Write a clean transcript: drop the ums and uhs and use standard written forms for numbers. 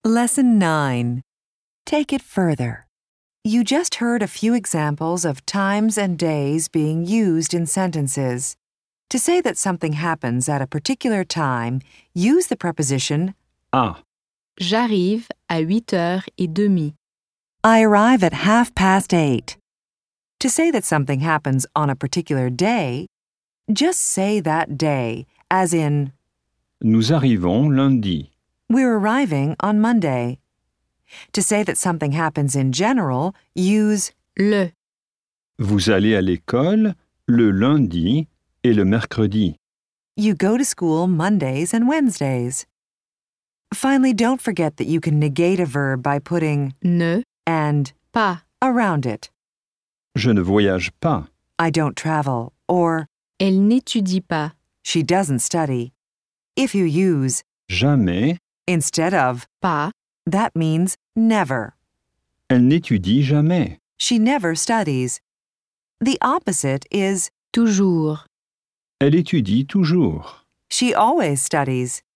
Lesson 9. Take it further. You just heard a few examples of times and days being used in sentences. To say that something happens at a particular time, use the preposition à, J'arrive à 8h30. I arrive at 8:30. To say that something happens on a particular day, just say that day, as in, nous arrivons lundi. we're arriving on Monday. To say that something happens in general, use Le, Vous allez à l'école le lundi et le mercredi. you go to school Mondays and Wednesdays. Finally, don't forget that you can negate a verb by putting ne, and pas. around it. Je ne voyage pas. I don't travel, or Elle n'étudie pas. she doesn't study. If you use Jamais. instead of, Pas. that means never. Elle n'étudie jamais. She never studies. The opposite is Toujours. Elle étudie toujours. she always studies.